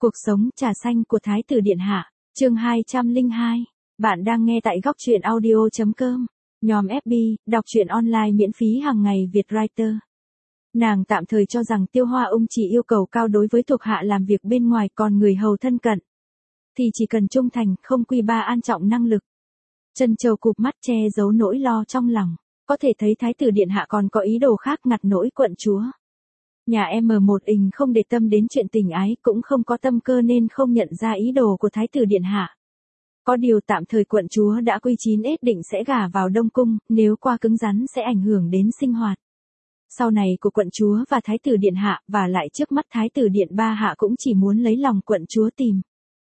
Cuộc sống trà xanh của Thái tử Điện Hạ, chương 202. Bạn đang nghe tại góc truyện audio.com. Nhóm FB, đọc truyện online miễn phí hàng ngày Việt Writer. Nàng tạm thời cho rằng Tiêu Hoa Ung chỉ yêu cầu cao đối với thuộc hạ làm việc bên ngoài, còn người hầu thân cận thì chỉ cần trung thành, không quy ba an trọng năng lực. Trân Châu cụp mắt che giấu nỗi lo trong lòng, có thể thấy Thái tử Điện Hạ còn có ý đồ khác ngặt nỗi quận chúa. Nhà M1 ình không để tâm đến chuyện tình ái, cũng không có tâm cơ nên không nhận ra ý đồ của Thái tử Điện Hạ. Có điều tạm thời quận chúa đã quy chín ết định sẽ gả vào Đông Cung, nếu qua cứng rắn sẽ ảnh hưởng đến sinh hoạt sau này của quận chúa và Thái tử Điện Hạ, và lại trước mắt Thái tử Điện Ba Hạ cũng chỉ muốn lấy lòng quận chúa, tìm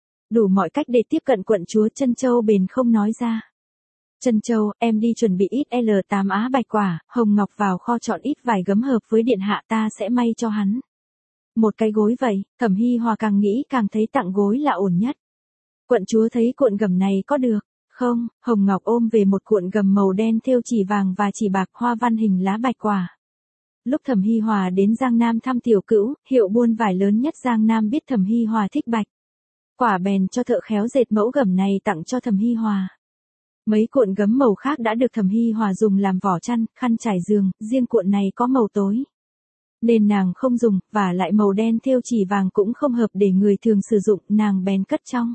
đủ mọi cách để tiếp cận quận chúa. Trân Châu bền không nói ra. Trân Châu, em đi chuẩn bị ít L8 á bạch quả, hồng ngọc vào kho chọn ít vài gấm hợp với Điện Hạ, ta sẽ may cho hắn một cái gối vậy. Thẩm Hi Hòa càng nghĩ càng thấy tặng gối là ổn nhất. Quận chúa thấy cuộn gầm này có được không? Hồng Ngọc ôm về một cuộn gầm màu đen thêu chỉ vàng và chỉ bạc, hoa văn hình lá bạch quả. Lúc Thẩm Hi Hòa đến Giang Nam thăm tiểu cữu, hiệu buôn vải lớn nhất Giang Nam biết Thẩm Hi Hòa thích bạch quả, bèn cho thợ khéo dệt mẫu gầm này tặng cho Thẩm Hi Hòa. Mấy cuộn gấm màu khác đã được Thẩm Hi Hòa dùng làm vỏ chăn, khăn trải giường, riêng cuộn này có màu tối nên nàng không dùng, và lại màu đen thêu chỉ vàng cũng không hợp để người thường sử dụng, nàng bèn cất trong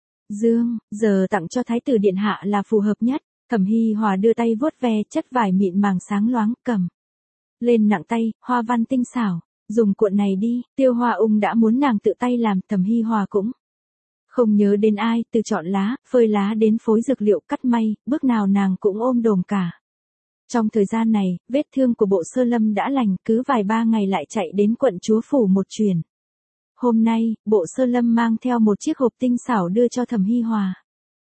dương, giờ tặng cho Thái tử Điện Hạ là phù hợp nhất. Thẩm Hi Hòa đưa tay vuốt ve chất vải mịn màng sáng loáng, cầm lên nặng tay, hoa văn tinh xảo. Dùng cuộn này đi. Tiêu Hoa Ung đã muốn nàng tự tay làm, Thẩm Hi Hòa cũng không nhớ đến ai, từ chọn lá, phơi lá đến phối dược liệu, cắt may, bước nào nàng cũng ôm đồm cả. Trong thời gian này, vết thương của Bộ Sơ Lâm đã lành, cứ vài ba ngày lại chạy đến quận chúa phủ một chuyến. Hôm nay, Bộ Sơ Lâm mang theo một chiếc hộp tinh xảo đưa cho Thẩm Hi Hòa.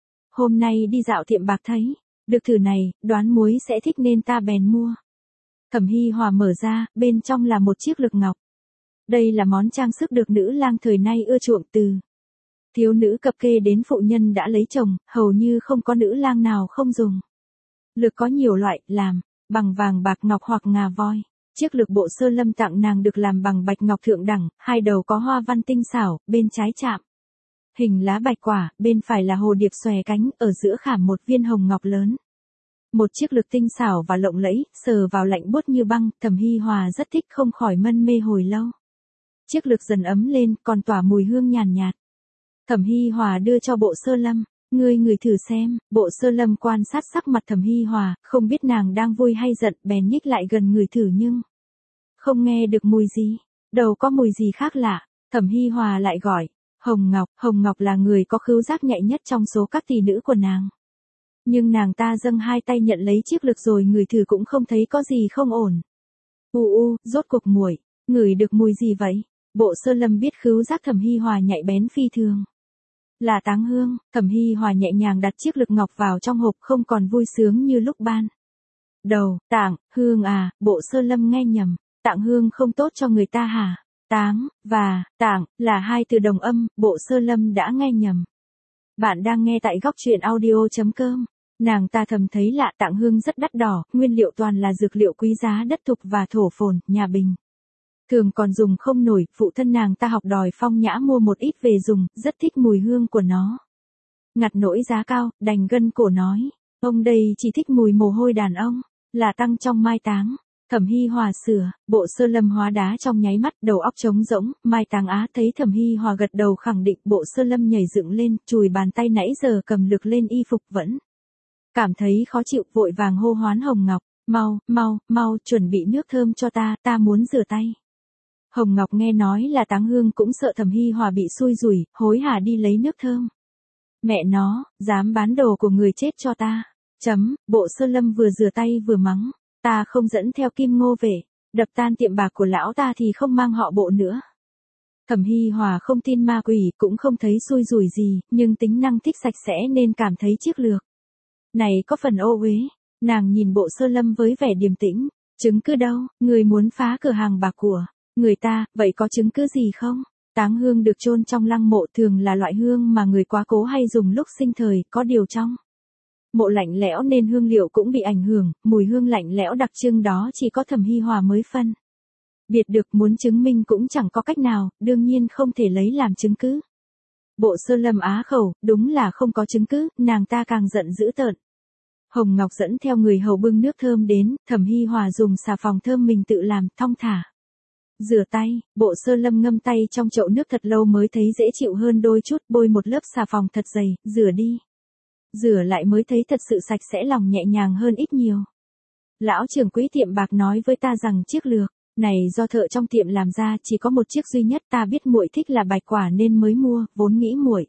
Hôm nay đi dạo tiệm bạc thấy được thử này, đoán muối sẽ thích nên ta bèn mua. Thẩm Hi Hòa mở ra, bên trong là một chiếc lược ngọc. Đây là món trang sức được nữ lang thời nay ưa chuộng, từ thiếu nữ cập kê đến phụ nhân đã lấy chồng, hầu như không có nữ lang nào không dùng. Lược có nhiều loại, làm bằng vàng bạc ngọc hoặc ngà voi. Chiếc lược Bộ Sơ Lâm tặng nàng được làm bằng bạch ngọc thượng đẳng, hai đầu có hoa văn tinh xảo, bên trái chạm hình lá bạch quả, bên phải là hồ điệp xòe cánh, ở giữa khảm một viên hồng ngọc lớn. Một chiếc lược tinh xảo và lộng lẫy, sờ vào lạnh buốt như băng, Thẩm Hi Hòa rất thích, không khỏi mân mê hồi lâu. Chiếc lược dần ấm lên, còn tỏa mùi hương nhàn nhạt. Thẩm Hi Hòa đưa cho Bộ Sơ Lâm. Ngươi ngửi thử xem. Bộ Sơ Lâm quan sát sắc mặt Thẩm Hi Hòa, không biết nàng đang vui hay giận, bèn nhích lại gần ngửi thử nhưng không nghe được mùi gì. Đâu có mùi gì khác lạ. Thẩm Hi Hòa lại gọi, Hồng Ngọc. Hồng Ngọc là người có khứu giác nhạy nhất trong số các tỷ nữ của nàng. Nhưng nàng ta dâng hai tay nhận lấy chiếc lược rồi ngửi thử cũng không thấy có gì không ổn. Rốt cuộc muội ngửi được mùi gì vậy? Bộ Sơ Lâm biết khứu giác Thẩm Hi Hòa nhạy bén phi thường. Là táng hương. Thẩm Hi Hòa nhẹ nhàng đặt chiếc lược ngọc vào trong hộp, không còn vui sướng như lúc ban đầu. Tạng hương à? Bộ Sơ Lâm nghe nhầm. Tạng hương không tốt cho người ta hả? Táng và tạng là hai từ đồng âm, Bộ Sơ Lâm đã nghe nhầm. Bạn đang nghe tại góc truyện audio.com. Nàng ta thầm thấy lạ, tạng hương rất đắt đỏ, nguyên liệu toàn là dược liệu quý giá đất thục và thổ phồn, nhà bình thường còn dùng không nổi. Phụ thân nàng ta học đòi Phong Nhã mua một ít về dùng, rất thích mùi hương của nó. Ngặt nỗi giá cao, đành gân cổ nói, ông đây chỉ thích mùi mồ hôi đàn ông, là tăng trong mai táng. Thẩm Hi Hòa sửa. Bộ Sơ Lâm hóa đá trong nháy mắt, đầu óc trống rỗng. Mai táng á? Thấy Thẩm Hi Hòa gật đầu khẳng định, Bộ Sơ Lâm nhảy dựng lên, chùi bàn tay nãy giờ cầm lược lên y phục vẫn cảm thấy khó chịu, vội vàng hô hoán Hồng Ngọc, mau, chuẩn bị nước thơm cho ta muốn rửa tay. Hồng Ngọc nghe nói là táng hương cũng sợ Thẩm Hi Hòa bị xui rủi, hối hả đi lấy nước thơm. Mẹ nó, dám bán đồ của người chết cho ta. Bộ Sơ Lâm vừa rửa tay vừa mắng, ta không dẫn theo Kim Ngô về, đập tan tiệm bạc của lão ta thì không mang họ Bộ nữa. Thẩm Hi Hòa không tin ma quỷ, cũng không thấy xui rủi gì, nhưng tính năng thích sạch sẽ nên cảm thấy chiếc lược này có phần ô uế. Nàng nhìn Bộ Sơ Lâm với vẻ điềm tĩnh. Chứng cứ đâu? Người muốn phá cửa hàng bạc của người ta, vậy có chứng cứ gì không? Táng hương được chôn trong lăng mộ thường là loại hương mà người quá cố hay dùng lúc sinh thời, có điều trong mộ lạnh lẽo nên hương liệu cũng bị ảnh hưởng, mùi hương lạnh lẽo đặc trưng đó chỉ có Thẩm Hi Hòa mới phân Biệt được muốn chứng minh cũng chẳng có cách nào, đương nhiên không thể lấy làm chứng cứ. Bộ Sơ Lâm á khẩu, đúng là không có chứng cứ, nàng ta càng giận dữ tợn. Hồng Ngọc dẫn theo người hầu bưng nước thơm đến, Thẩm Hi Hòa dùng xà phòng thơm mình tự làm, thong thả. Rửa tay, Bộ Sơ Lâm ngâm tay trong chậu nước thật lâu mới thấy dễ chịu hơn đôi chút, bôi một lớp xà phòng thật dày, rửa đi. Rửa lại mới thấy thật sự sạch sẽ, lòng nhẹ nhàng hơn ít nhiều. Lão trưởng quỹ tiệm bạc nói với ta rằng chiếc lược này do thợ trong tiệm làm ra, chỉ có một chiếc duy nhất, ta biết muội thích là bạch quả nên mới mua, vốn nghĩ muội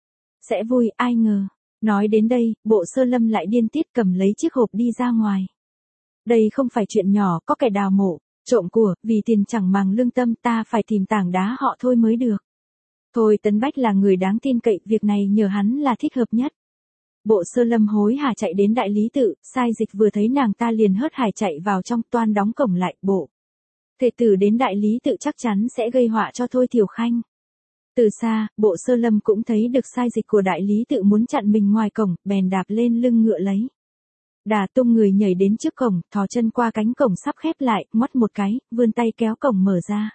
sẽ vui, ai ngờ. Nói đến đây, Bộ Sơ Lâm lại điên tiết cầm lấy chiếc hộp đi ra ngoài. Đây không phải chuyện nhỏ, có kẻ đào mộ, trộm của, vì tiền chẳng màng lương tâm, ta phải tìm tảng đá họ Thôi mới được. Thôi Tấn Bách là người đáng tin cậy, việc này nhờ hắn là thích hợp nhất. Bộ Sơ Lâm hối hả chạy đến đại lý tự, sai dịch vừa thấy nàng ta liền hớt hải chạy vào trong, toan đóng cổng lại. Bộ Thể tử đến đại lý tự chắc chắn sẽ gây họa cho Thôi Tiểu Khanh. Từ xa, Bộ Sơ Lâm cũng thấy được sai dịch của đại lý tự muốn chặn mình ngoài cổng, bèn đạp lên lưng ngựa lấy đà tung người nhảy đến trước cổng, thò chân qua cánh cổng sắp khép lại, ngoắt một cái, vươn tay kéo cổng mở ra.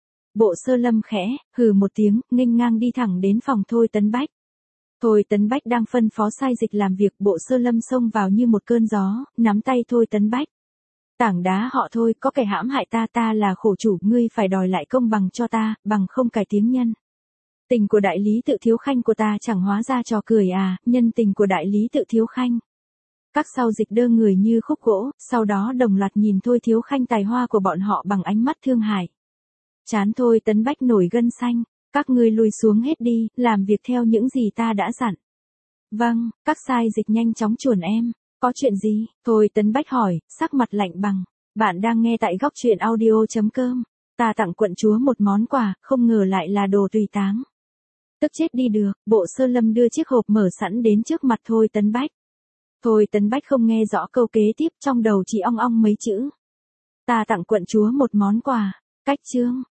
Bộ Sơ Lâm khẽ hừ một tiếng, nghênh ngang đi thẳng đến phòng Thôi Tấn Bách. Thôi Tấn Bách đang phân phó sai dịch làm việc, Bộ Sơ Lâm xông vào như một cơn gió, nắm tay Thôi Tấn Bách. Tảng đá họ Thôi, có kẻ hãm hại ta, ta là khổ chủ, ngươi phải đòi lại công bằng cho ta, bằng không cải tiếng nhân tình của đại lý tự Thiếu Khanh của ta chẳng hóa ra trò cười à, nhân tình của đại lý tự Thiếu Khanh. Các sau dịch đơ người như khúc gỗ, sau đó đồng loạt nhìn Thôi Thiếu Khanh tài hoa của bọn họ bằng ánh mắt thương hại. Chán Thôi Tấn Bách nổi gân xanh, các ngươi lùi xuống hết đi, làm việc theo những gì ta đã dặn. Vâng, các sai dịch nhanh chóng chuồn em. Có chuyện gì? Thôi Tấn Bách hỏi, sắc mặt lạnh bằng. Bạn đang nghe tại góc truyện audio.com. Ta tặng quận chúa một món quà, không ngờ lại là đồ tùy táng. Tức chết đi được, Bộ Sơ Lâm đưa chiếc hộp mở sẵn đến trước mặt Thôi Tấn Bách. Thôi Tấn Bách không nghe rõ câu kế tiếp, trong đầu chỉ ong ong mấy chữ. Ta tặng quận chúa một món quà. Cách chương.